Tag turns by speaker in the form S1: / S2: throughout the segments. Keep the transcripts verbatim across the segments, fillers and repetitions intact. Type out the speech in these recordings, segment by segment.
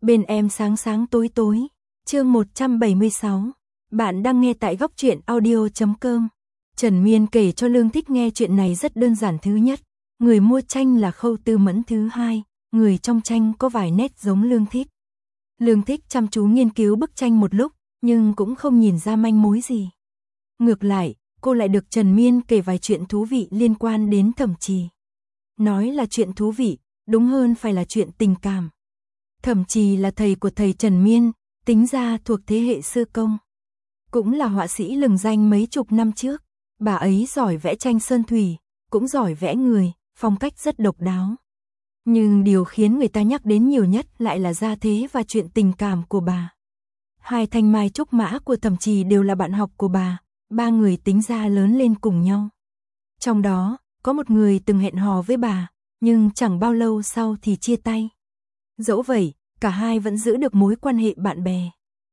S1: Bên em sáng sáng tối tối. Chương một trăm bảy mươi sáu. Bạn đang nghe tại góc truyện audio chấm com. Trần Miên kể cho Lương Thích nghe chuyện này rất đơn giản. Thứ nhất, người mua tranh là Khâu Tư Mẫn. Thứ hai, người trong tranh có vài nét giống Lương Thích. Lương Thích chăm chú nghiên cứu bức tranh một lúc, nhưng cũng không nhìn ra manh mối gì. Ngược lại, cô lại được Trần Miên kể vài chuyện thú vị liên quan đến Thẩm Trì. Nói là chuyện thú vị, đúng hơn phải là chuyện tình cảm. Thẩm Trì là thầy của thầy Trần Miên, tính ra thuộc thế hệ sư công. Cũng là họa sĩ lừng danh mấy chục năm trước. Bà ấy giỏi vẽ tranh sơn thủy, cũng giỏi vẽ người, phong cách rất độc đáo. Nhưng điều khiến người ta nhắc đến nhiều nhất lại là gia thế và chuyện tình cảm của bà. Hai thanh mai trúc mã của Thẩm Trì đều là bạn học của bà, ba người tính ra lớn lên cùng nhau. Trong đó, có một người từng hẹn hò với bà, nhưng chẳng bao lâu sau thì chia tay. Dẫu vậy, cả hai vẫn giữ được mối quan hệ bạn bè.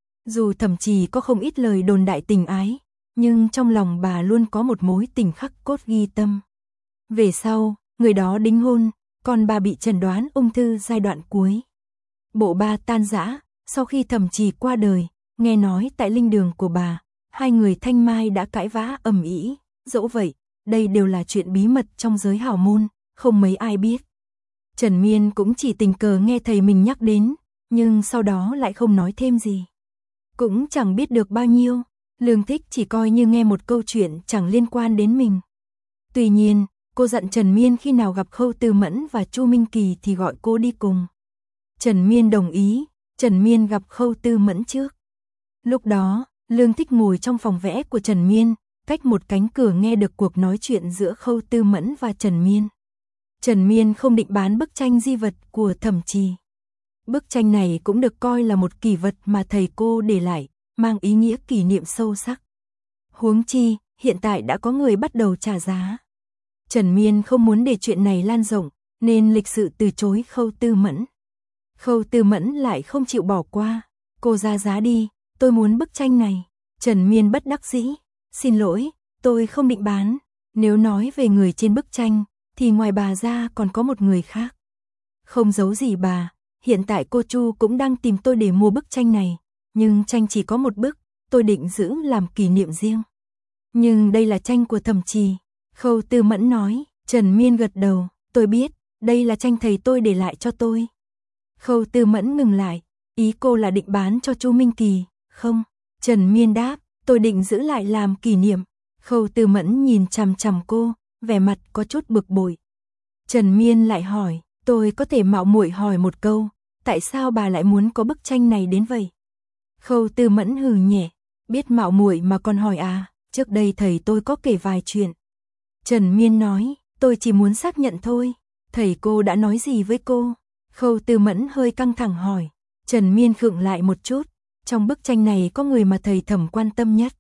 S1: Dù Thẩm Trì có không ít lời đồn đại tình ái, nhưng trong lòng bà luôn có một mối tình khắc cốt ghi tâm. Về sau, người đó đính hôn, còn bà bị chẩn đoán ung thư giai đoạn cuối. Bộ ba tan rã, sau khi Thẩm Trì qua đời, nghe nói tại linh đường của bà, hai người thanh mai đã cãi vã ầm ĩ. Dẫu vậy, đây đều là chuyện bí mật trong giới hào môn, không mấy ai biết. Trần Miên cũng chỉ tình cờ nghe thầy mình nhắc đến, nhưng sau đó lại không nói thêm gì. Cũng chẳng biết được bao nhiêu, Lương Thích chỉ coi như nghe một câu chuyện chẳng liên quan đến mình. Tuy nhiên, cô dặn Trần Miên khi nào gặp Khâu Tư Mẫn và Chu Minh Kỳ thì gọi cô đi cùng. Trần Miên đồng ý, Trần Miên gặp Khâu Tư Mẫn trước. Lúc đó, Lương Thích ngồi trong phòng vẽ của Trần Miên, cách một cánh cửa nghe được cuộc nói chuyện giữa Khâu Tư Mẫn và Trần Miên. Trần Miên không định bán bức tranh di vật của Thẩm Trì. Bức tranh này cũng được coi là một kỷ vật mà thầy cô để lại, mang ý nghĩa kỷ niệm sâu sắc. Huống chi, hiện tại đã có người bắt đầu trả giá. Trần Miên không muốn để chuyện này lan rộng, nên lịch sự từ chối Khâu Tư Mẫn. Khâu Tư Mẫn lại không chịu bỏ qua. Cô ra giá đi, tôi muốn bức tranh này. Trần Miên bất đắc dĩ. Xin lỗi, tôi không định bán. Nếu nói về người trên bức tranh, thì ngoài bà ra còn có một người khác. Không giấu gì bà, hiện tại cô Chu cũng đang tìm tôi để mua bức tranh này. Nhưng tranh chỉ có một bức, tôi định giữ làm kỷ niệm riêng. Nhưng đây là tranh của Thẩm Trì. Khâu Tư Mẫn nói. Trần Miên gật đầu. Tôi biết, đây là tranh thầy tôi để lại cho tôi. Khâu Tư Mẫn ngừng lại. Ý cô là định bán cho Chu Minh Kỳ, không? Trần Miên đáp. Tôi định giữ lại làm kỷ niệm. Khâu Tư Mẫn nhìn chằm chằm cô, vẻ mặt có chút bực bội. Trần Miên lại hỏi. Tôi có thể mạo muội hỏi một câu, tại sao bà lại muốn có bức tranh này đến vậy? Khâu Tư Mẫn hừ nhẹ. Biết mạo muội mà còn hỏi à? Trước đây thầy tôi có kể vài chuyện. Trần Miên nói. Tôi chỉ muốn xác nhận thôi. Thầy cô đã nói gì với cô? Khâu Tư Mẫn hơi căng thẳng hỏi. Trần Miên khựng lại một chút. Trong bức tranh này có người mà thầy Thẩm quan tâm nhất.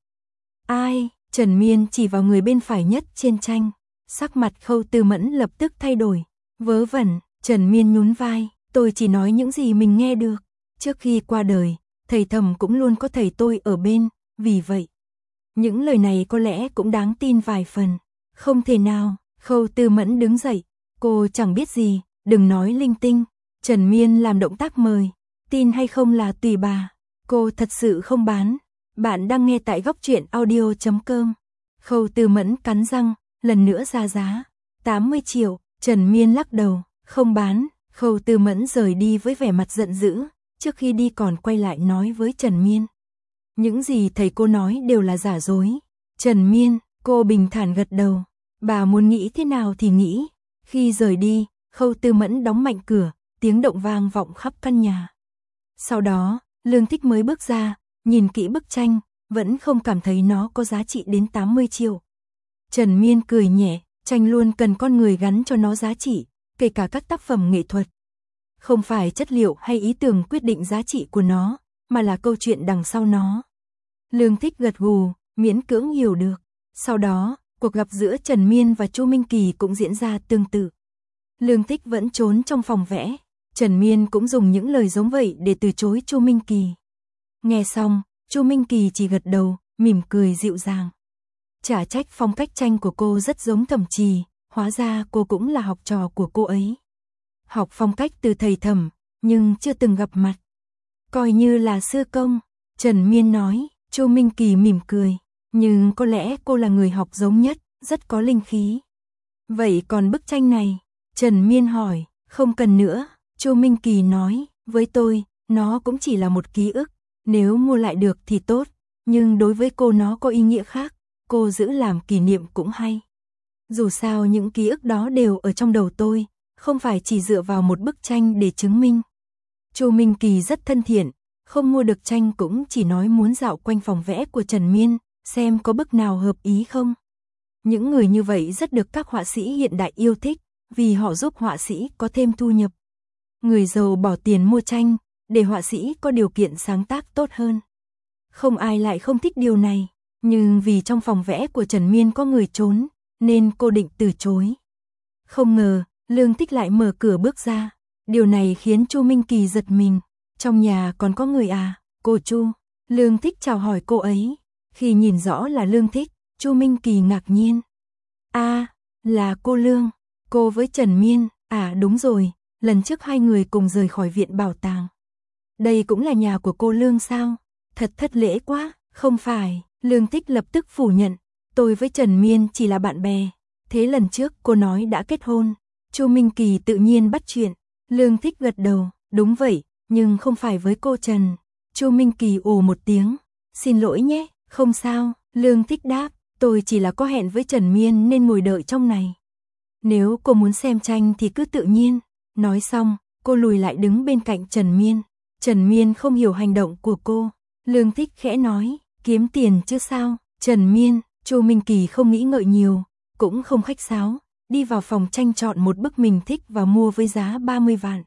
S1: Ai? Trần Miên chỉ vào người bên phải nhất trên tranh. Sắc mặt Khâu Tư Mẫn lập tức thay đổi. Vớ vẩn. Trần Miên nhún vai. Tôi chỉ nói những gì mình nghe được. Trước khi qua đời, thầy Thẩm cũng luôn có thầy tôi ở bên. Vì vậy, những lời này có lẽ cũng đáng tin vài phần. Không thể nào. Khâu Tư Mẫn đứng dậy. Cô chẳng biết gì, đừng nói linh tinh. Trần Miên làm động tác mời. Tin hay không là tùy bà. Cô thật sự không bán. Bạn đang nghe tại góc truyện audio chấm com. Khâu Tư Mẫn cắn răng, lần nữa ra giá. tám mươi triệu. Trần Miên lắc đầu. Không bán. Khâu Tư Mẫn rời đi với vẻ mặt giận dữ. Trước khi đi còn quay lại nói với Trần Miên. Những gì thầy cô nói đều là giả dối. Trần Miên, cô bình thản gật đầu. Bà muốn nghĩ thế nào thì nghĩ. Khi rời đi, Khâu Tư Mẫn đóng mạnh cửa, tiếng động vang vọng khắp căn nhà. Sau đó, Lương Thích mới bước ra, nhìn kỹ bức tranh, vẫn không cảm thấy nó có giá trị đến tám mươi triệu. Trần Miên cười nhẹ, tranh luôn cần con người gắn cho nó giá trị, kể cả các tác phẩm nghệ thuật. Không phải chất liệu hay ý tưởng quyết định giá trị của nó, mà là câu chuyện đằng sau nó. Lương Thích gật gù, miễn cưỡng hiểu được. Sau đó, cuộc gặp giữa Trần Miên và Chu Minh Kỳ cũng diễn ra tương tự. Lương Thích vẫn trốn trong phòng vẽ. Trần Miên cũng dùng những lời giống vậy để từ chối Chu Minh Kỳ. Nghe xong, Chu Minh Kỳ chỉ gật đầu, mỉm cười dịu dàng. Chả trách phong cách tranh của cô rất giống Thẩm Trì, hóa ra cô cũng là học trò của cô ấy. Học phong cách từ thầy Thẩm, nhưng chưa từng gặp mặt. Coi như là sư công, Trần Miên nói. Chu Minh Kỳ mỉm cười, nhưng có lẽ cô là người học giống nhất, rất có linh khí. Vậy còn bức tranh này? Trần Miên hỏi. Không cần nữa, Chu Minh Kỳ nói, với tôi, nó cũng chỉ là một ký ức, nếu mua lại được thì tốt, nhưng đối với cô nó có ý nghĩa khác, cô giữ làm kỷ niệm cũng hay. Dù sao những ký ức đó đều ở trong đầu tôi, không phải chỉ dựa vào một bức tranh để chứng minh. Chu Minh Kỳ rất thân thiện, không mua được tranh cũng chỉ nói muốn dạo quanh phòng vẽ của Trần Miên, xem có bức nào hợp ý không. Những người như vậy rất được các họa sĩ hiện đại yêu thích, vì họ giúp họa sĩ có thêm thu nhập. Người giàu bỏ tiền mua tranh, để họa sĩ có điều kiện sáng tác tốt hơn. Không ai lại không thích điều này, nhưng vì trong phòng vẽ của Trần Miên có người trốn, nên cô định từ chối. Không ngờ, Lương Thích lại mở cửa bước ra. Điều này khiến Chu Minh Kỳ giật mình. Trong nhà còn có người à? Cô Chu. Lương Thích chào hỏi cô ấy. Khi nhìn rõ là Lương Thích, Chu Minh Kỳ ngạc nhiên. À, là cô Lương. Cô với Trần Miên. À đúng rồi, lần trước hai người cùng rời khỏi viện bảo tàng. Đây cũng là nhà của cô Lương sao? Thật thất lễ quá. Không phải, Lương Thích lập tức phủ nhận. Tôi với Trần Miên chỉ là bạn bè. Thế lần trước cô nói đã kết hôn. Chu Minh Kỳ tự nhiên bắt chuyện. Lương Thích gật đầu. Đúng vậy, nhưng không phải với cô Trần. Chu Minh Kỳ ồ một tiếng. Xin lỗi nhé, không sao. Lương Thích đáp. Tôi chỉ là có hẹn với Trần Miên nên ngồi đợi trong này. Nếu cô muốn xem tranh thì cứ tự nhiên. Nói xong, cô lùi lại đứng bên cạnh Trần Miên. Trần Miên không hiểu hành động của cô. Lương Thích khẽ nói. Kiếm tiền chứ sao? Trần Miên. Chu Minh Kỳ không nghĩ ngợi nhiều, cũng không khách sáo, đi vào phòng tranh chọn một bức mình thích và mua với giá ba mươi vạn.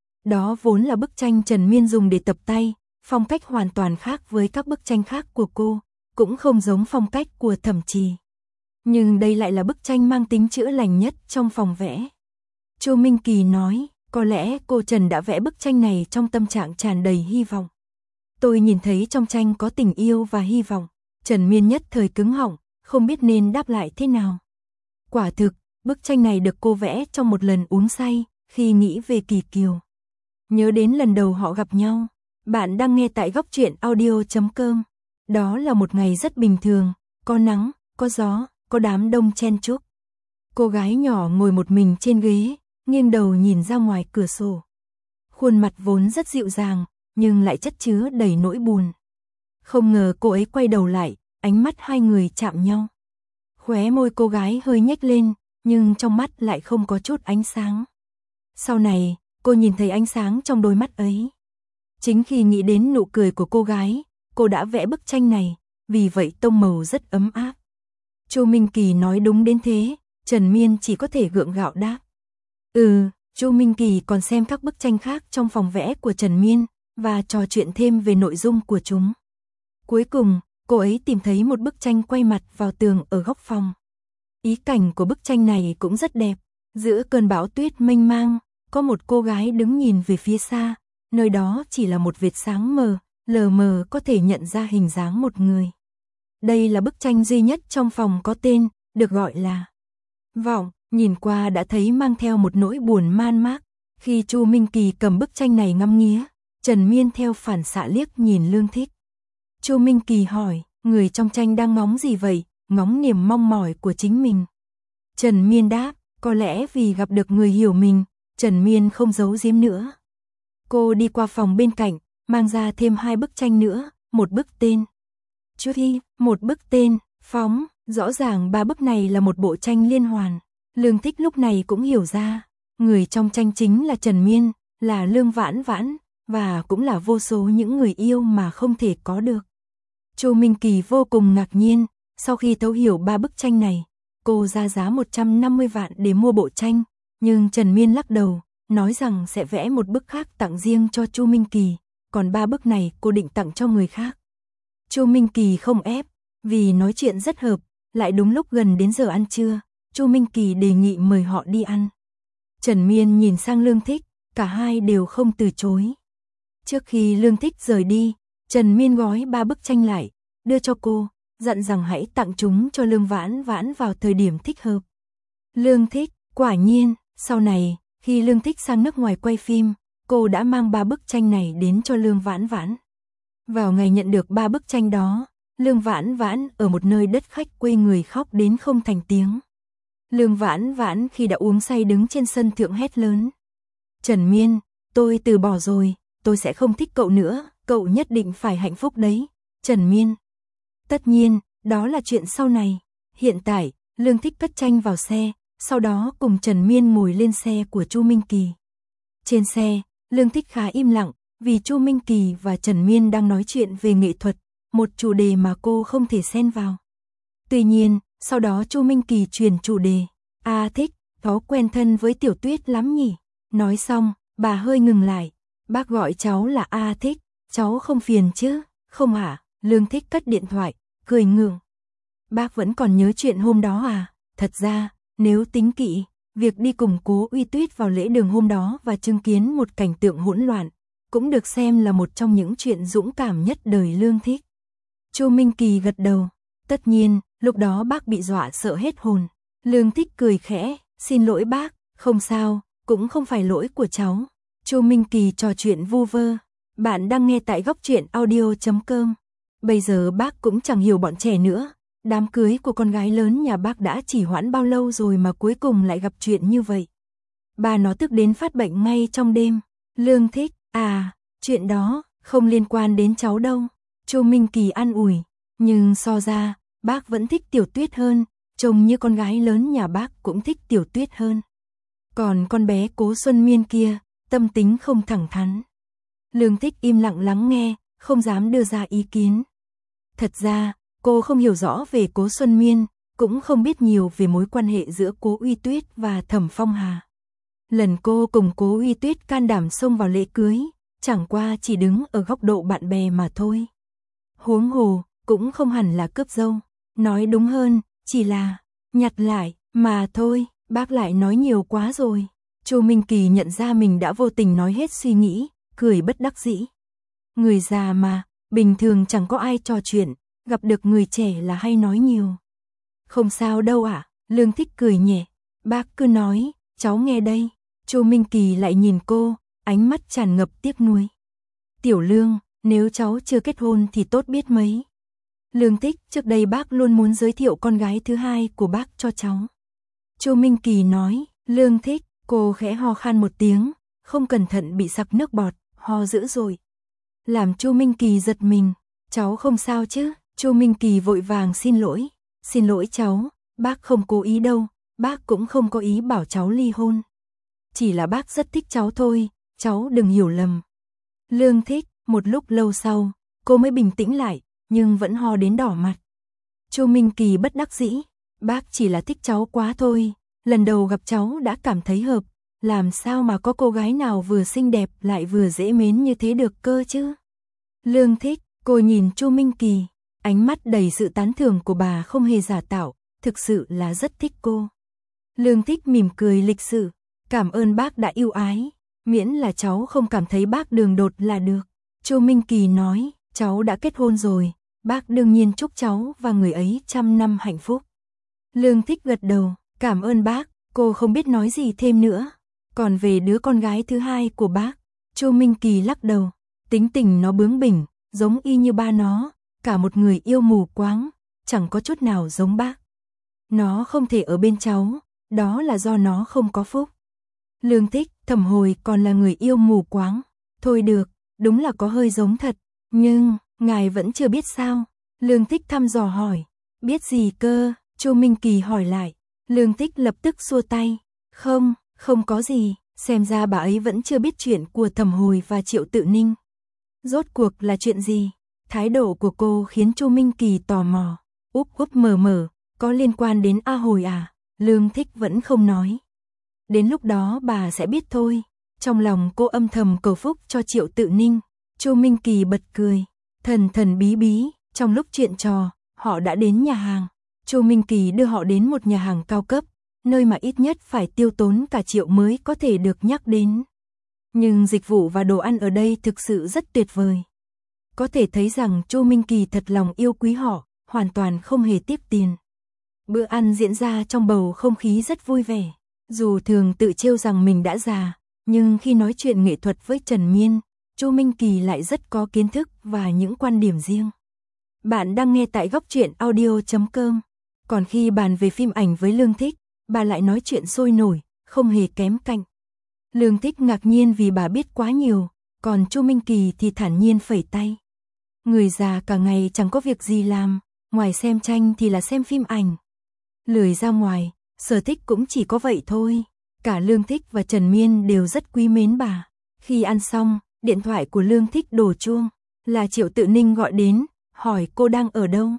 S1: Đó vốn là bức tranh Trần Miên dùng để tập tay, phong cách hoàn toàn khác với các bức tranh khác của cô, cũng không giống phong cách của Thẩm Trì. Nhưng đây lại là bức tranh mang tính chữa lành nhất trong phòng vẽ. Chu Minh Kỳ nói, có lẽ cô Trần đã vẽ bức tranh này trong tâm trạng tràn đầy hy vọng. Tôi nhìn thấy trong tranh có tình yêu và hy vọng. Trần Miên nhất thời cứng họng, không biết nên đáp lại thế nào. Quả thực, bức tranh này được cô vẽ trong một lần uống say, khi nghĩ về Kỳ Kiều. Nhớ đến lần đầu họ gặp nhau. Bạn đang nghe tại góc truyện audio chấm com. Đó là một ngày rất bình thường, có nắng, có gió, có đám đông chen chúc. Cô gái nhỏ ngồi một mình trên ghế, nghiêng đầu nhìn ra ngoài cửa sổ. Khuôn mặt vốn rất dịu dàng, nhưng lại chất chứa đầy nỗi buồn. Không ngờ cô ấy quay đầu lại, ánh mắt hai người chạm nhau. Khóe môi cô gái hơi nhếch lên, nhưng trong mắt lại không có chút ánh sáng. Sau này, cô nhìn thấy ánh sáng trong đôi mắt ấy. Chính khi nghĩ đến nụ cười của cô gái, cô đã vẽ bức tranh này, vì vậy tông màu rất ấm áp. Chu Minh Kỳ nói đúng đến thế, Trần Miên chỉ có thể gượng gạo đáp. Ừ, Chu Minh Kỳ còn xem các bức tranh khác trong phòng vẽ của Trần Miên, và trò chuyện thêm về nội dung của chúng. Cuối cùng, cô ấy tìm thấy một bức tranh quay mặt vào tường ở góc phòng. Ý cảnh của bức tranh này cũng rất đẹp. Giữa cơn bão tuyết mênh mang, có một cô gái đứng nhìn về phía xa, nơi đó chỉ là một vệt sáng mờ, lờ mờ có thể nhận ra hình dáng một người. Đây là bức tranh duy nhất trong phòng có tên, được gọi là Vọng, nhìn qua đã thấy mang theo một nỗi buồn man mác. Khi Chu Minh Kỳ cầm bức tranh này ngắm nghía, Trần Miên theo phản xạ liếc nhìn Lương Thích. Chu Minh Kỳ hỏi, người trong tranh đang ngóng gì vậy? Ngóng niềm mong mỏi của chính mình. Trần Miên đáp, có lẽ vì gặp được người hiểu mình. Trần Miên không giấu giếm nữa. Cô đi qua phòng bên cạnh, mang ra thêm hai bức tranh nữa, một bức tên Chút Hy, một bức tên Phóng. Rõ ràng ba bức này là một bộ tranh liên hoàn. Lương Thích lúc này cũng hiểu ra, người trong tranh chính là Trần Miên, là Lương Vãn Vãn, và cũng là vô số những người yêu mà không thể có được. Chu Minh Kỳ vô cùng ngạc nhiên, sau khi thấu hiểu ba bức tranh này, cô ra giá một trăm năm mươi vạn để mua bộ tranh, nhưng Trần Miên lắc đầu, nói rằng sẽ vẽ một bức khác tặng riêng cho Chu Minh Kỳ, còn ba bức này cô định tặng cho người khác. Chu Minh Kỳ không ép, vì nói chuyện rất hợp, lại đúng lúc gần đến giờ ăn trưa, Chu Minh Kỳ đề nghị mời họ đi ăn. Trần Miên nhìn sang Lương Thích, cả hai đều không từ chối. Trước khi Lương Thích rời đi, Trần Miên gói ba bức tranh lại, đưa cho cô, dặn rằng hãy tặng chúng cho Lương Vãn Vãn vào thời điểm thích hợp. Lương Thích, quả nhiên, sau này, khi Lương Thích sang nước ngoài quay phim, cô đã mang ba bức tranh này đến cho Lương Vãn Vãn. Vào ngày nhận được ba bức tranh đó, Lương Vãn Vãn ở một nơi đất khách quê người khóc đến không thành tiếng. Lương Vãn Vãn khi đã uống say đứng trên sân thượng hét lớn. Trần Miên, tôi từ bỏ rồi, tôi sẽ không thích cậu nữa, cậu nhất định phải hạnh phúc đấy, Trần Miên. Tất nhiên, đó là chuyện sau này. Hiện tại, Lương Thích cất tranh vào xe, sau đó cùng Trần Miên ngồi lên xe của Chu Minh Kỳ. Trên xe, Lương Thích khá im lặng, vì Chu Minh Kỳ và Trần Miên đang nói chuyện về nghệ thuật, một chủ đề mà cô không thể xen vào. Tuy nhiên, sau đó Chu Minh Kỳ truyền chủ đề. A Thích, cháu quen thân với Tiểu Tuyết lắm nhỉ? Nói xong, bà hơi ngừng lại. Bác gọi cháu là A Thích, cháu không phiền chứ? Không hả? Lương Thích cất điện thoại, cười ngượng. Bác vẫn còn nhớ chuyện hôm đó à? Thật ra, nếu tính kỹ, việc đi cùng Cố Uy Tuyết vào lễ đường hôm đó và chứng kiến một cảnh tượng hỗn loạn, cũng được xem là một trong những chuyện dũng cảm nhất đời Lương Thích. Chu Minh Kỳ gật đầu. Tất nhiên, lúc đó bác bị dọa sợ hết hồn. Lương Thích cười khẽ, xin lỗi bác, không sao, cũng không phải lỗi của cháu. Chu Minh Kỳ trò chuyện vu vơ. Bạn đang nghe tại góc truyện audio chấm com. Bây giờ bác cũng chẳng hiểu bọn trẻ nữa. Đám cưới của con gái lớn nhà bác đã chỉ hoãn bao lâu rồi mà cuối cùng lại gặp chuyện như vậy. Bà nó tức đến phát bệnh ngay trong đêm. Lương Thích, à, chuyện đó không liên quan đến cháu đâu. Chu Minh Kỳ an ủi, nhưng so ra, bác vẫn thích Tiểu Tuyết hơn, trông như con gái lớn nhà bác cũng thích Tiểu Tuyết hơn. Còn con bé Cố Xuân Miên kia, tâm tính không thẳng thắn. Lương Thích im lặng lắng nghe, không dám đưa ra ý kiến. Thật ra, cô không hiểu rõ về Cố Xuân Miên, cũng không biết nhiều về mối quan hệ giữa Cố Uy Tuyết và Thẩm Phong Hà. Lần cô cùng Cố Uy Tuyết can đảm xông vào lễ cưới, chẳng qua chỉ đứng ở góc độ bạn bè mà thôi. Huống hồ, cũng không hẳn là cướp dâu, nói đúng hơn, chỉ là nhặt lại mà thôi. Bác lại nói nhiều quá rồi. Chu Minh Kỳ nhận ra mình đã vô tình nói hết suy nghĩ, cười bất đắc dĩ. Người già mà, bình thường chẳng có ai trò chuyện, gặp được người trẻ là hay nói nhiều. Không sao đâu ạ, à? Lương Thích cười nhẹ. Bác cứ nói, cháu nghe đây. Chu Minh Kỳ lại nhìn cô, ánh mắt tràn ngập tiếc nuối. Tiểu Lương, nếu cháu chưa kết hôn thì tốt biết mấy. Lương Thích, trước đây bác luôn muốn giới thiệu con gái thứ hai của bác cho cháu. Chu Minh Kỳ nói. Lương Thích, cô khẽ ho khan một tiếng, không cẩn thận bị sặc nước bọt, ho dữ rồi. Làm Chu Minh Kỳ giật mình. Cháu không sao chứ? Chu Minh Kỳ vội vàng xin lỗi. Xin lỗi cháu, bác không cố ý đâu, bác cũng không có ý bảo cháu ly hôn. Chỉ là bác rất thích cháu thôi, cháu đừng hiểu lầm. Lương Thích, một lúc lâu sau, cô mới bình tĩnh lại, nhưng vẫn ho đến đỏ mặt. Chu Minh Kỳ bất đắc dĩ. Bác chỉ là thích cháu quá thôi, lần đầu gặp cháu đã cảm thấy hợp, làm sao mà có cô gái nào vừa xinh đẹp lại vừa dễ mến như thế được cơ chứ. Lương Thích, cô nhìn Chu Minh Kỳ, ánh mắt đầy sự tán thưởng của bà không hề giả tạo, thực sự là rất thích cô. Lương Thích mỉm cười lịch sự, cảm ơn bác đã yêu ái, miễn là cháu không cảm thấy bác đường đột là được. Chu Minh Kỳ nói, cháu đã kết hôn rồi, bác đương nhiên chúc cháu và người ấy trăm năm hạnh phúc. Lương Thích gật đầu, cảm ơn bác, cô không biết nói gì thêm nữa. Còn về đứa con gái thứ hai của bác, Chu Minh Kỳ lắc đầu, tính tình nó bướng bỉnh, giống y như ba nó, cả một người yêu mù quáng, chẳng có chút nào giống bác. Nó không thể ở bên cháu, đó là do nó không có phúc. Lương Thích, Thẩm Hồi còn là người yêu mù quáng. Thôi được, đúng là có hơi giống thật, nhưng, ngài vẫn chưa biết sao? Lương Thích thăm dò hỏi, biết gì cơ? Chu Minh Kỳ hỏi lại. Lương Thích lập tức xua tay, không, không có gì, xem ra bà ấy vẫn chưa biết chuyện của Thẩm Hồi và Triệu Tự Ninh. Rốt cuộc là chuyện gì? Thái độ của cô khiến Chu Minh Kỳ tò mò. Úp úp mờ mờ, có liên quan đến A Hồi à? Lương Thích vẫn không nói. Đến lúc đó bà sẽ biết thôi. Trong lòng cô âm thầm cầu phúc cho Triệu Tự Ninh. Chu Minh Kỳ bật cười, thần thần bí bí, trong lúc chuyện trò, họ đã đến nhà hàng. Chu Minh Kỳ đưa họ đến một nhà hàng cao cấp, nơi mà ít nhất phải tiêu tốn cả triệu mới có thể được nhắc đến. Nhưng dịch vụ và đồ ăn ở đây thực sự rất tuyệt vời. Có thể thấy rằng Chu Minh Kỳ thật lòng yêu quý họ, hoàn toàn không hề tiếp tiền. Bữa ăn diễn ra trong bầu không khí rất vui vẻ. Dù thường tự trêu rằng mình đã già, Nhưng khi nói chuyện nghệ thuật với Trần Miên, Chu Minh Kỳ lại rất có kiến thức và những quan điểm riêng. Bạn đang nghe tại góc truyện audio chấm com. Còn khi bàn về phim ảnh với Lương Thích, bà lại nói chuyện sôi nổi, không hề kém cạnh. Lương Thích ngạc nhiên vì bà biết quá nhiều, còn Chu Minh Kỳ thì thản nhiên phẩy tay. Người già cả ngày chẳng có việc gì làm, ngoài xem tranh thì là xem phim ảnh. Lười ra ngoài, sở thích cũng chỉ có vậy thôi. Cả Lương Thích và Trần Miên đều rất quý mến bà. Khi ăn xong, điện thoại của Lương Thích đổ chuông, là Triệu Tự Ninh gọi đến, hỏi cô đang ở đâu.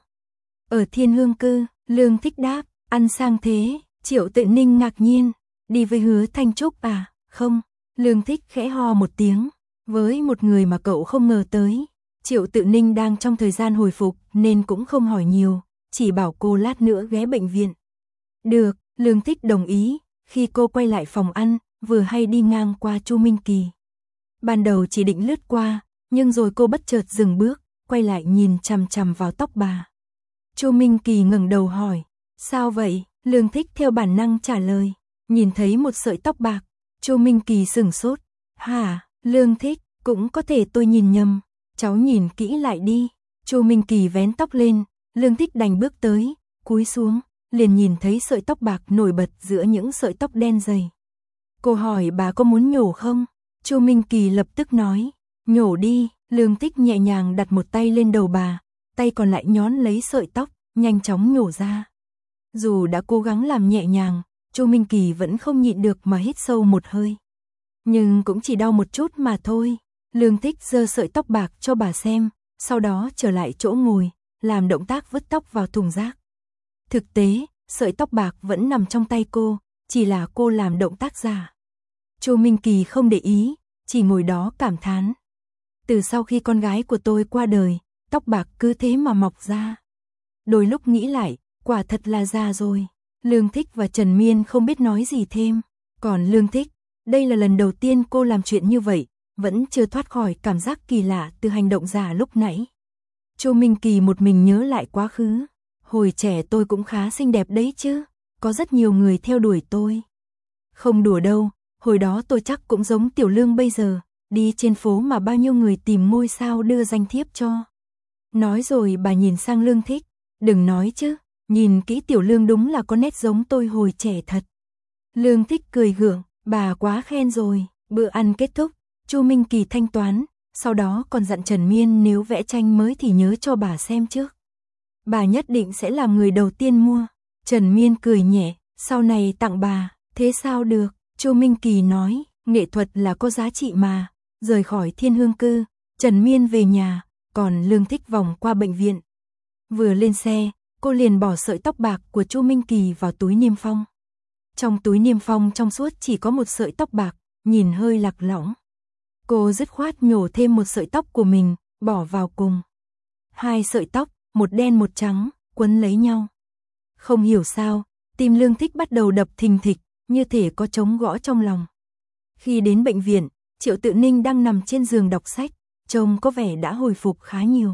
S1: Ở Thiên Hương Cư, Lương Thích đáp, ăn sang thế. Triệu Tự Ninh ngạc nhiên, đi với Hứa Thanh Trúc à? Không. Lương Thích khẽ ho một tiếng, với một người mà cậu không ngờ tới. Triệu Tự Ninh đang trong thời gian hồi phục nên cũng không hỏi nhiều, chỉ bảo cô lát nữa ghé bệnh viện. Được, Lương Thích đồng ý. Khi cô quay lại phòng ăn, vừa hay đi ngang qua Chu Minh Kỳ. Ban đầu chỉ định lướt qua, nhưng rồi cô bất chợt dừng bước, quay lại nhìn chằm chằm vào tóc bà. Chu Minh Kỳ ngẩng đầu hỏi, sao vậy? Lương Thích theo bản năng trả lời, nhìn thấy một sợi tóc bạc. Chu Minh Kỳ sửng sốt, hả? Lương Thích, cũng có thể tôi nhìn nhầm, cháu nhìn kỹ lại đi. Chu Minh Kỳ vén tóc lên, Lương Thích đành bước tới, cúi xuống, liền nhìn thấy sợi tóc bạc nổi bật giữa những sợi tóc đen dày. Cô hỏi bà có muốn nhổ không? Chu Minh Kỳ lập tức nói, nhổ đi. Lương Thích nhẹ nhàng đặt một tay lên đầu bà, tay còn lại nhón lấy sợi tóc, nhanh chóng nhổ ra. Dù đã cố gắng làm nhẹ nhàng, Chu Minh Kỳ vẫn không nhịn được mà hít sâu một hơi. Nhưng cũng chỉ đau một chút mà thôi. Lương Thích giơ sợi tóc bạc cho bà xem, sau đó trở lại chỗ ngồi, làm động tác vứt tóc vào thùng rác. Thực tế, sợi tóc bạc vẫn nằm trong tay cô, chỉ là cô làm động tác giả. Chu Minh Kỳ không để ý, chỉ ngồi đó cảm thán. Từ sau khi con gái của tôi qua đời, tóc bạc cứ thế mà mọc ra. Đôi lúc nghĩ lại, quả thật là già rồi. Lương Thích và Trần Miên không biết nói gì thêm. Còn Lương Thích, đây là lần đầu tiên cô làm chuyện như vậy, vẫn chưa thoát khỏi cảm giác kỳ lạ từ hành động giả lúc nãy. Chu Minh Kỳ một mình nhớ lại quá khứ. Hồi trẻ tôi cũng khá xinh đẹp đấy chứ, có rất nhiều người theo đuổi tôi. Không đùa đâu, hồi đó tôi chắc cũng giống Tiểu Lương bây giờ, đi trên phố mà bao nhiêu người tìm ngôi sao đưa danh thiếp cho. Nói rồi bà nhìn sang Lương Thích, đừng nói chứ, nhìn kỹ Tiểu Lương đúng là có nét giống tôi hồi trẻ thật. Lương Thích cười gượng, bà quá khen rồi. Bữa ăn kết thúc, Chu Minh Kỳ thanh toán, sau đó còn dặn Trần Miên nếu vẽ tranh mới thì nhớ cho bà xem trước. Bà nhất định sẽ làm người đầu tiên mua. Trần Miên cười nhẹ, sau này tặng bà, thế sao được? Chu Minh Kỳ nói, nghệ thuật là có giá trị mà. Rời khỏi Thiên Hương Cư, Trần Miên về nhà, còn Lương Thích vòng qua bệnh viện. Vừa lên xe, cô liền bỏ sợi tóc bạc của Chu Minh Kỳ vào túi niêm phong. Trong túi niêm phong trong suốt chỉ có một sợi tóc bạc, nhìn hơi lạc lõng. Cô dứt khoát nhổ thêm một sợi tóc của mình, bỏ vào cùng. Hai sợi tóc, một đen một trắng, quấn lấy nhau. Không hiểu sao, tim Lương Thích bắt đầu đập thình thịch, như thể có trống gõ trong lòng. Khi đến bệnh viện, Triệu Tự Ninh đang nằm trên giường đọc sách, trông có vẻ đã hồi phục khá nhiều.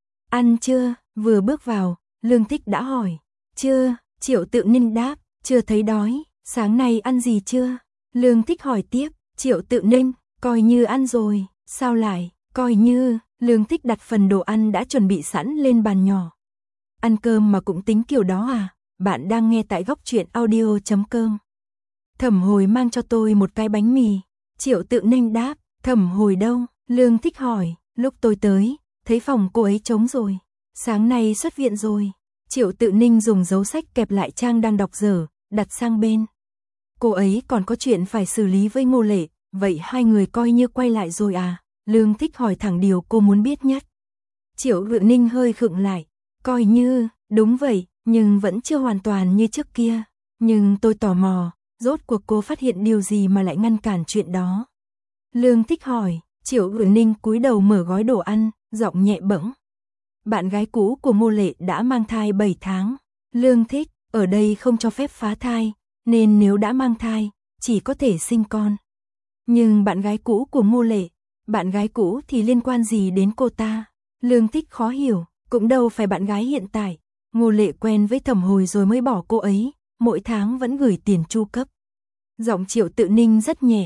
S1: Ăn chưa? Vừa bước vào, Lương Thích đã hỏi. Chưa, Triệu Tự Ninh đáp, chưa thấy đói, sáng nay ăn gì chưa? Lương Thích hỏi tiếp, Triệu Tự Ninh, coi như ăn rồi, sao lại, coi như. Lương Thích đặt phần đồ ăn đã chuẩn bị sẵn lên bàn nhỏ. Ăn cơm mà cũng tính kiểu đó à? Bạn đang nghe tại góc truyện audio chấm com. Thẩm Hồi mang cho tôi một cái bánh mì. Triệu Tự Ninh đáp, Thẩm Hồi đâu? Lương Thích hỏi, lúc tôi tới, thấy phòng cô ấy trống rồi. Sáng nay xuất viện rồi. Triệu Tự Ninh dùng dấu sách kẹp lại trang đang đọc dở, đặt sang bên. Cô ấy còn có chuyện phải xử lý với Ngô Lệ, vậy hai người coi như quay lại rồi à? Lương Thích hỏi thẳng điều cô muốn biết nhất. Triệu Tự Ninh hơi khựng lại, coi như, đúng vậy, nhưng vẫn chưa hoàn toàn như trước kia. Nhưng tôi tò mò, rốt cuộc cô phát hiện điều gì mà lại ngăn cản chuyện đó? Lương Thích hỏi. Triệu Tự Ninh cúi đầu mở gói đồ ăn, giọng nhẹ bẫng. Bạn gái cũ của Ngô Lệ đã mang thai bảy tháng. Lương Thích, ở đây không cho phép phá thai, nên nếu đã mang thai, chỉ có thể sinh con. Nhưng bạn gái cũ của Ngô Lệ, bạn gái cũ thì liên quan gì đến cô ta? Lương Thích khó hiểu, cũng đâu phải bạn gái hiện tại. Ngô Lệ quen với Thẩm Hồi rồi mới bỏ cô ấy, mỗi tháng vẫn gửi tiền chu cấp. Giọng Triệu Tự Ninh rất nhẹ.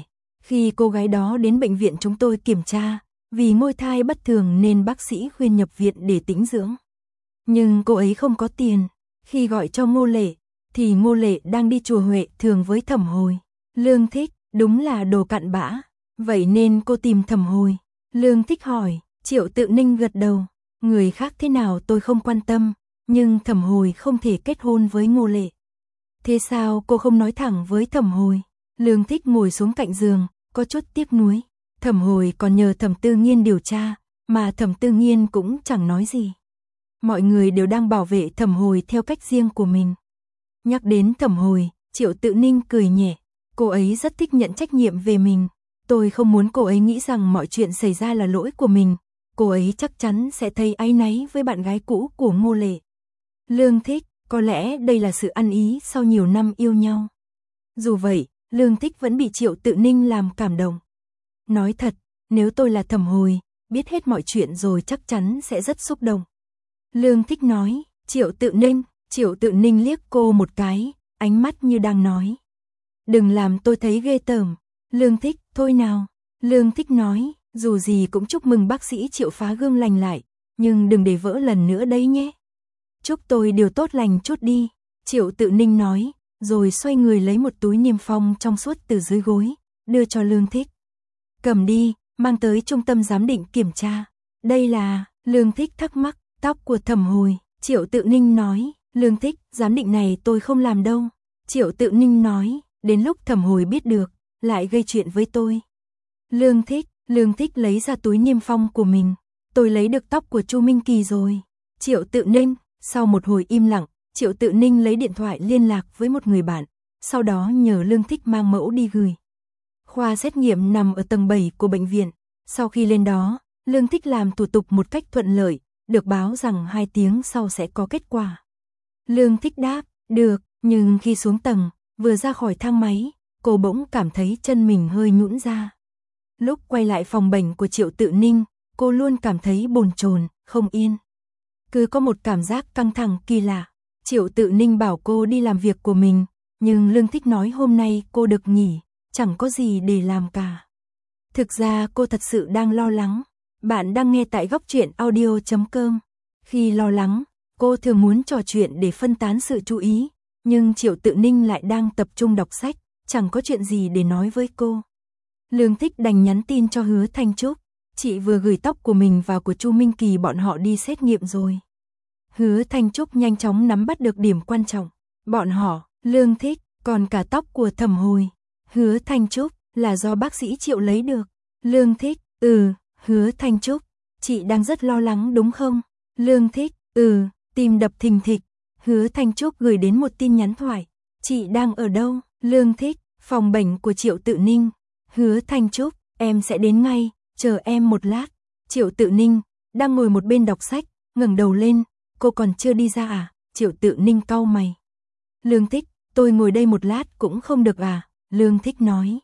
S1: Khi cô gái đó đến bệnh viện chúng tôi kiểm tra, vì ngôi thai bất thường nên bác sĩ khuyên nhập viện để tĩnh dưỡng. Nhưng cô ấy không có tiền. Khi gọi cho Ngô Lệ, thì Ngô Lệ đang đi chùa Huệ Thường với Thẩm Hồi. Lương Thích, đúng là đồ cặn bã. Vậy nên cô tìm Thẩm Hồi. Lương Thích hỏi, Triệu Tự Ninh gật đầu. Người khác thế nào tôi không quan tâm, nhưng Thẩm Hồi không thể kết hôn với Ngô Lệ. Thế sao cô không nói thẳng với Thẩm Hồi? Lương Thích ngồi xuống cạnh giường, có chút tiếc nuối. Thẩm Hồi còn nhờ Thẩm Tư Nghiên điều tra, mà Thẩm Tư Nghiên cũng chẳng nói gì. Mọi người đều đang bảo vệ Thẩm Hồi theo cách riêng của mình. Nhắc đến Thẩm Hồi, Triệu Tự Ninh cười nhẹ. Cô ấy rất thích nhận trách nhiệm về mình. Tôi không muốn cô ấy nghĩ rằng mọi chuyện xảy ra là lỗi của mình. Cô ấy chắc chắn sẽ thấy áy náy với bạn gái cũ của Ngô Lệ. Lương Thích, có lẽ đây là sự ăn ý sau nhiều năm yêu nhau. Dù vậy, Lương Thích vẫn bị Triệu Tự Ninh làm cảm động. Nói thật, nếu tôi là Thẩm Hồi, biết hết mọi chuyện rồi chắc chắn sẽ rất xúc động. Lương Thích nói, Triệu Tự Ninh, Triệu Tự Ninh liếc cô một cái, ánh mắt như đang nói. Đừng làm tôi thấy ghê tởm. Lương Thích, thôi nào. Lương Thích nói, dù gì cũng chúc mừng bác sĩ Triệu phá gương lành lại, nhưng đừng để vỡ lần nữa đấy nhé. Chúc tôi điều tốt lành chút đi. Triệu Tự Ninh nói, rồi xoay người lấy một túi niêm phong trong suốt từ dưới gối, đưa cho Lương Thích. Cầm đi, mang tới trung tâm giám định kiểm tra. Đây là, Lương Thích thắc mắc, tóc của Thẩm Hồi. Triệu Tự Ninh nói, Lương Thích, giám định này tôi không làm đâu. Triệu Tự Ninh nói, đến lúc Thẩm Hồi biết được, lại gây chuyện với tôi. Lương Thích, Lương Thích lấy ra túi niêm phong của mình. Tôi lấy được tóc của Chu Minh Kỳ rồi. Triệu Tự Ninh, sau một hồi im lặng, Triệu Tự Ninh lấy điện thoại liên lạc với một người bạn, sau đó nhờ Lương Thích mang mẫu đi gửi. Khoa xét nghiệm nằm ở tầng bảy của bệnh viện. Sau khi lên đó, Lương Thích làm thủ tục một cách thuận lợi, được báo rằng hai tiếng sau sẽ có kết quả. Lương Thích đáp, được, nhưng khi xuống tầng, vừa ra khỏi thang máy, cô bỗng cảm thấy chân mình hơi nhũn ra. Lúc quay lại phòng bệnh của Triệu Tự Ninh, cô luôn cảm thấy bồn chồn, không yên. Cứ có một cảm giác căng thẳng kỳ lạ. Triệu Tự Ninh bảo cô đi làm việc của mình, nhưng Lương Thích nói hôm nay cô được nghỉ, chẳng có gì để làm cả. Thực ra cô thật sự đang lo lắng. Bạn đang nghe tại góc truyện audio chấm com. Khi lo lắng, cô thường muốn trò chuyện để phân tán sự chú ý, nhưng Triệu Tự Ninh lại đang tập trung đọc sách, chẳng có chuyện gì để nói với cô. Lương Thích đành nhắn tin cho Hứa Thanh Trúc, chị vừa gửi tóc của mình vào của Chu Minh Kỳ bọn họ đi xét nghiệm rồi. Hứa Thanh Trúc nhanh chóng nắm bắt được điểm quan trọng. Bọn họ, Lương Thích, còn cả tóc của Thẩm Hồi. Hứa Thanh Trúc, là do bác sĩ Triệu lấy được. Lương Thích, ừ, Hứa Thanh Trúc, chị đang rất lo lắng đúng không? Lương Thích, ừ, tim đập thình thịch. Hứa Thanh Trúc gửi đến một tin nhắn thoại. Chị đang ở đâu? Lương Thích, phòng bệnh của Triệu Tự Ninh. Hứa Thanh Trúc, em sẽ đến ngay, chờ em một lát. Triệu Tự Ninh, đang ngồi một bên đọc sách, ngẩng đầu lên, cô còn chưa đi ra à? Triệu Tự Ninh cau mày. Lương Thích, tôi ngồi đây một lát cũng không được à? Lương Thích nói.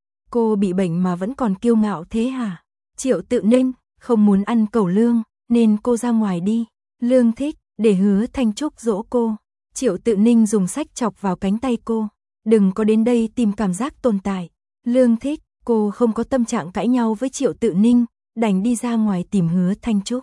S1: Cô bị bệnh mà vẫn còn kiêu ngạo thế hả? Triệu Tự Ninh, không muốn ăn cẩu lương, nên cô ra ngoài đi. Lương Thích, để Hứa Thanh Trúc dỗ cô. Triệu Tự Ninh dùng sách chọc vào cánh tay cô. Đừng có đến đây tìm cảm giác tồn tại. Lương Thích, cô không có tâm trạng cãi nhau với Triệu Tự Ninh, đành đi ra ngoài tìm Hứa Thanh Trúc.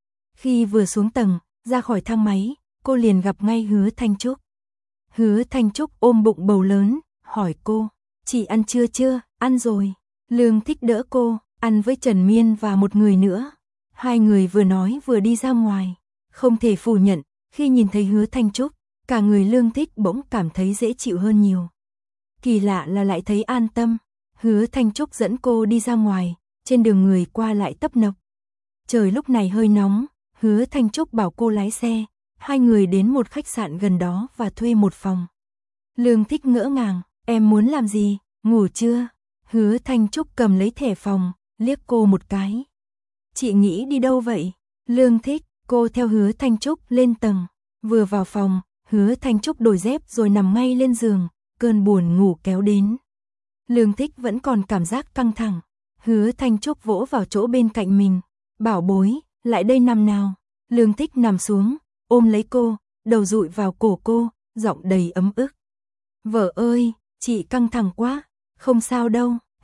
S1: Khi vừa xuống tầng, ra khỏi thang máy, cô liền gặp ngay Hứa Thanh Trúc. Hứa Thanh Trúc ôm bụng bầu lớn, hỏi cô, chị ăn trưa chưa? Ăn rồi. Lương Thích đỡ cô, ăn với Trần Miên và một người nữa. Hai người vừa nói vừa đi ra ngoài. Không thể phủ nhận, khi nhìn thấy Hứa Thanh Trúc, cả người Lương Thích bỗng cảm thấy dễ chịu hơn nhiều. Kỳ lạ là lại thấy an tâm. Hứa Thanh Trúc dẫn cô đi ra ngoài, trên đường người qua lại tấp nập. Trời lúc này hơi nóng, Hứa Thanh Trúc bảo cô lái xe, hai người đến một khách sạn gần đó và thuê một phòng. Lương Thích ngỡ ngàng, em muốn làm gì, ngủ chưa? Hứa Thanh Trúc cầm lấy thẻ phòng, liếc cô một cái. Chị nghĩ đi đâu vậy? Lương Thích, cô theo Hứa Thanh Trúc lên tầng. Vừa vào phòng, Hứa Thanh Trúc đổi dép rồi nằm ngay lên giường, cơn buồn ngủ kéo đến. Lương Thích vẫn còn cảm giác căng thẳng. Hứa Thanh Trúc vỗ vào chỗ bên cạnh mình. Bảo bối, lại đây nằm nào. Lương Thích nằm xuống, ôm lấy cô, đầu dụi vào cổ cô, giọng đầy ấm ức. Vợ ơi, chị căng thẳng quá. Không sao đâu.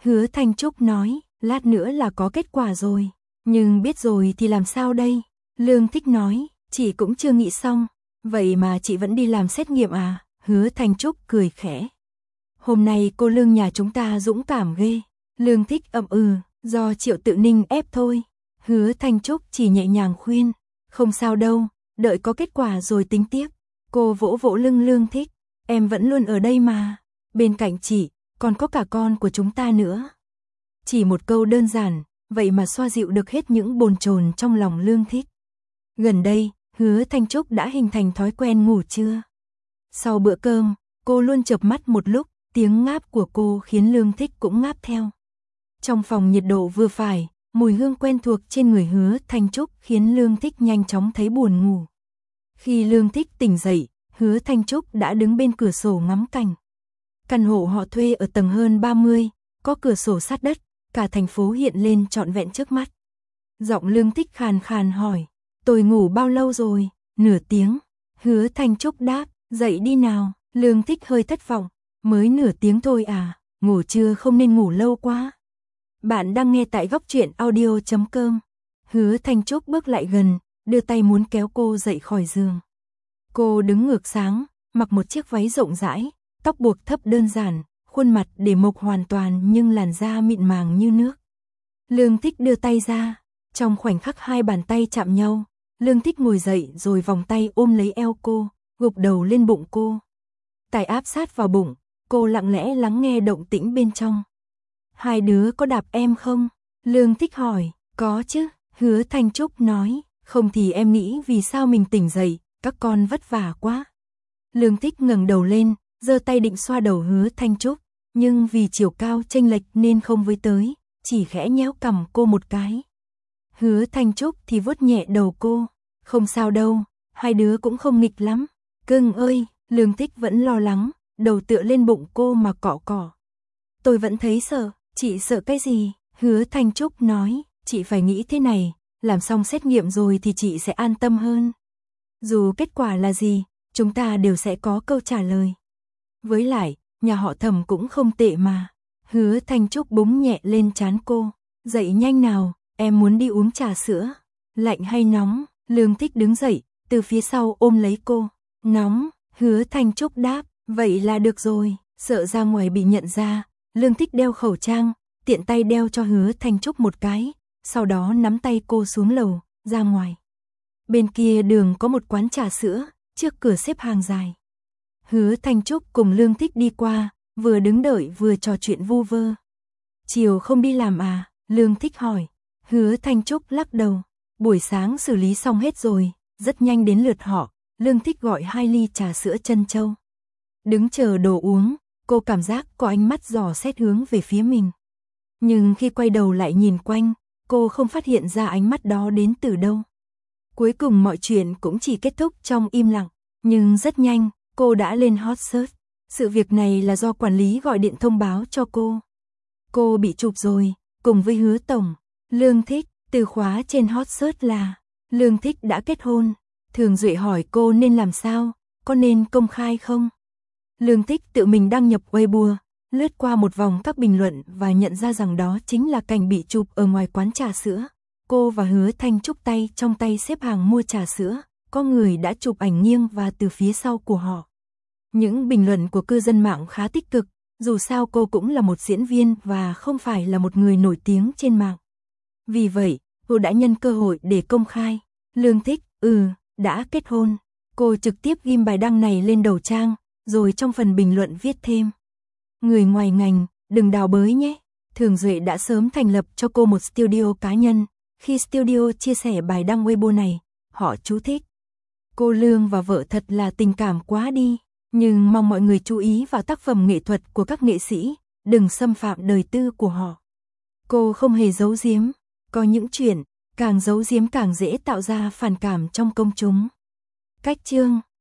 S1: Hứa Thanh Trúc nói, lát nữa là có kết quả rồi. Nhưng biết rồi thì làm sao đây? Lương Thích nói, chị cũng chưa nghĩ xong. Vậy mà chị vẫn đi làm xét nghiệm à? Hứa Thanh Trúc cười khẽ. Hôm nay cô Lương nhà chúng ta dũng cảm ghê. Lương Thích ậm ừ, do Triệu Tự Ninh ép thôi. Hứa Thanh Trúc chỉ nhẹ nhàng khuyên, không sao đâu, đợi có kết quả rồi tính tiếp. Cô vỗ vỗ lưng Lương Thích, em vẫn luôn ở đây mà. Bên cạnh chị, còn có cả con của chúng ta nữa. Chỉ một câu đơn giản, vậy mà xoa dịu được hết những bồn chồn trong lòng Lương Thích. Gần đây, Hứa Thanh Trúc đã hình thành thói quen ngủ trưa. Sau bữa cơm, cô luôn chợp mắt một lúc, tiếng ngáp của cô khiến Lương Thích cũng ngáp theo. Trong phòng nhiệt độ vừa phải, mùi hương quen thuộc trên người Hứa Thanh Trúc khiến Lương Thích nhanh chóng thấy buồn ngủ. Khi Lương Thích tỉnh dậy, Hứa Thanh Trúc đã đứng bên cửa sổ ngắm cảnh. Căn hộ họ thuê ở tầng hơn ba mươi, có cửa sổ sát đất, cả thành phố hiện lên trọn vẹn trước mắt. Giọng Lương Thích khàn khàn hỏi, tôi ngủ bao lâu rồi? Nửa tiếng. Hứa Thanh Trúc đáp, dậy đi nào. Lương Thích hơi thất vọng, mới nửa tiếng thôi à, ngủ trưa không nên ngủ lâu quá. Bạn đang nghe tại góc truyện audio chấm com. Hứa Thanh Trúc bước lại gần, đưa tay muốn kéo cô dậy khỏi giường. Cô đứng ngược sáng, mặc một chiếc váy rộng rãi, tóc buộc thấp đơn giản, khuôn mặt để mộc hoàn toàn nhưng làn da mịn màng như nước. Lương Thích đưa tay ra, trong khoảnh khắc hai bàn tay chạm nhau, Lương Thích ngồi dậy rồi vòng tay ôm lấy eo cô, gục đầu lên bụng cô. Tay áp sát vào bụng, cô lặng lẽ lắng nghe động tĩnh bên trong. Hai đứa có đạp em không? Lương Thích hỏi. Có chứ, Hứa Thanh Trúc nói. Không thì em nghĩ vì sao mình tỉnh dậy, các con vất vả quá. Lương Thích ngẩng đầu lên, giơ tay định xoa đầu Hứa Thanh Trúc, nhưng vì chiều cao chênh lệch nên không với tới, chỉ khẽ nhéo cằm cô một cái. Hứa Thanh Trúc thì vuốt nhẹ đầu cô. Không sao đâu, hai đứa cũng không nghịch lắm. Cưng ơi, Lương Thích vẫn lo lắng, đầu tựa lên bụng cô mà cọ cọ. Tôi vẫn thấy sợ. Chị sợ cái gì? Hứa Thanh Trúc nói, chị phải nghĩ thế này, làm xong xét nghiệm rồi thì chị sẽ an tâm hơn. Dù kết quả là gì, chúng ta đều sẽ có câu trả lời. Với lại, nhà họ Thẩm cũng không tệ mà. Hứa Thanh Trúc búng nhẹ lên trán cô. Dậy nhanh nào, em muốn đi uống trà sữa. Lạnh hay nóng? Lương Thích đứng dậy, từ phía sau ôm lấy cô. Nóng, Hứa Thanh Trúc đáp, vậy là được rồi, sợ ra ngoài bị nhận ra. Lương Thích đeo khẩu trang, tiện tay đeo cho Hứa Thanh Trúc một cái, sau đó nắm tay cô xuống lầu, ra ngoài. Bên kia đường có một quán trà sữa, trước cửa xếp hàng dài. Hứa Thanh Trúc cùng Lương Thích đi qua, vừa đứng đợi vừa trò chuyện vu vơ. Chiều không đi làm à? Lương Thích hỏi. Hứa Thanh Trúc lắc đầu. Buổi sáng xử lý xong hết rồi, rất nhanh đến lượt họ. Lương Thích gọi hai ly trà sữa trân châu. Đứng chờ đồ uống, cô cảm giác có ánh mắt dò xét hướng về phía mình. Nhưng khi quay đầu lại nhìn quanh, cô không phát hiện ra ánh mắt đó đến từ đâu. Cuối cùng mọi chuyện cũng chỉ kết thúc trong im lặng, nhưng rất nhanh, cô đã lên hot search. Sự việc này là do quản lý gọi điện thông báo cho cô. Cô bị chụp rồi, cùng với Hứa Tổng. Lương Thích, từ khóa trên hot search là Lương Thích đã kết hôn. Thường Duệ hỏi cô nên làm sao, có nên công khai không? Lương Thích tự mình đăng nhập Weibo, lướt qua một vòng các bình luận và nhận ra rằng đó chính là cảnh bị chụp ở ngoài quán trà sữa. Cô và Hứa Thanh Trúc tay trong tay xếp hàng mua trà sữa, có người đã chụp ảnh nghiêng và từ phía sau của họ. Những bình luận của cư dân mạng khá tích cực, dù sao cô cũng là một diễn viên và không phải là một người nổi tiếng trên mạng. Vì vậy, cô đã nhân cơ hội để công khai. Lương Thích, ừ, đã kết hôn. Cô trực tiếp ghim bài đăng này lên đầu trang, rồi trong phần bình luận viết thêm. Người ngoài ngành, đừng đào bới nhé. Thường Duệ đã sớm thành lập cho cô một studio cá nhân. Khi studio chia sẻ bài đăng Weibo này, họ chú thích. Cô Lương và vợ thật là tình cảm quá đi. Nhưng mong mọi người chú ý vào tác phẩm nghệ thuật của các nghệ sĩ, đừng xâm phạm đời tư của họ. Cô không hề giấu giếm. Có những chuyện, càng giấu giếm càng dễ tạo ra phản cảm trong công chúng. Cách chương